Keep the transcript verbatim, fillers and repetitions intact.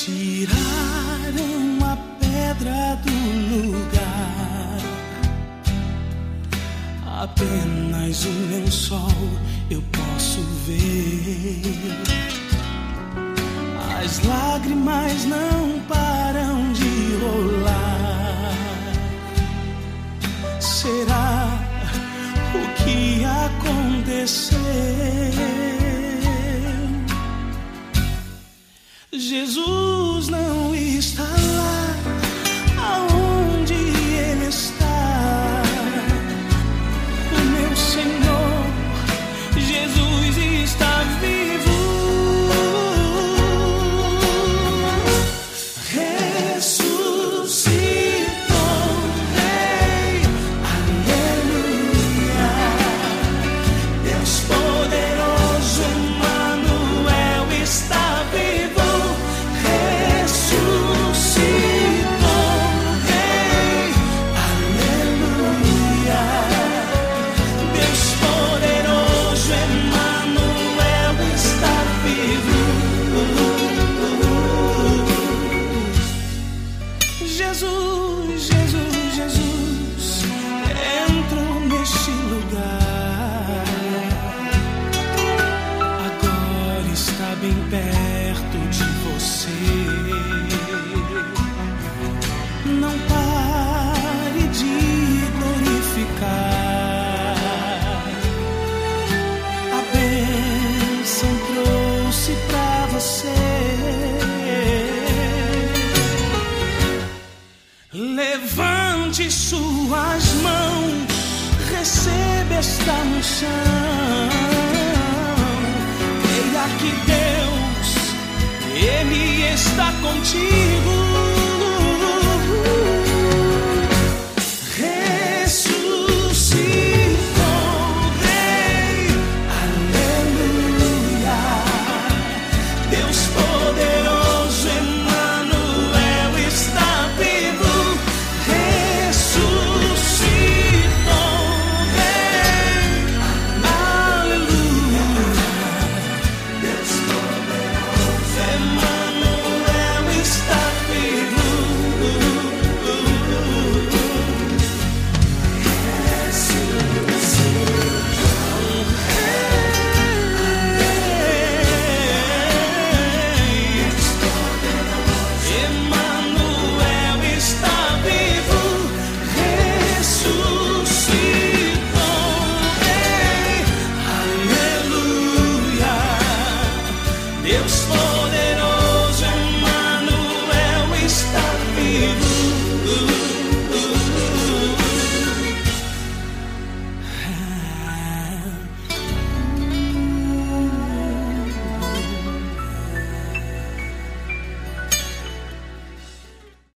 Tiraram a pedra do lugar, apenas um lençol eu posso ver. As lágrimas não param de rolar. Será o que aconteceu? Jesus não está lá aonde Ele está. O meu Senhor Jesus está vivo. Ressuscitou, Rei, aleluia. Deus poderoso, Emmanuel está vivo. Jesus, Jesus, Jesus, entrou neste lugar. Agora está bem perto de você. Não pare de glorificar. A bênção trouxe pra você. Levante suas mãos, receba esta unção. Creia que Deus, Ele está contigo. Deus poderoso, Emmanuel está vivo.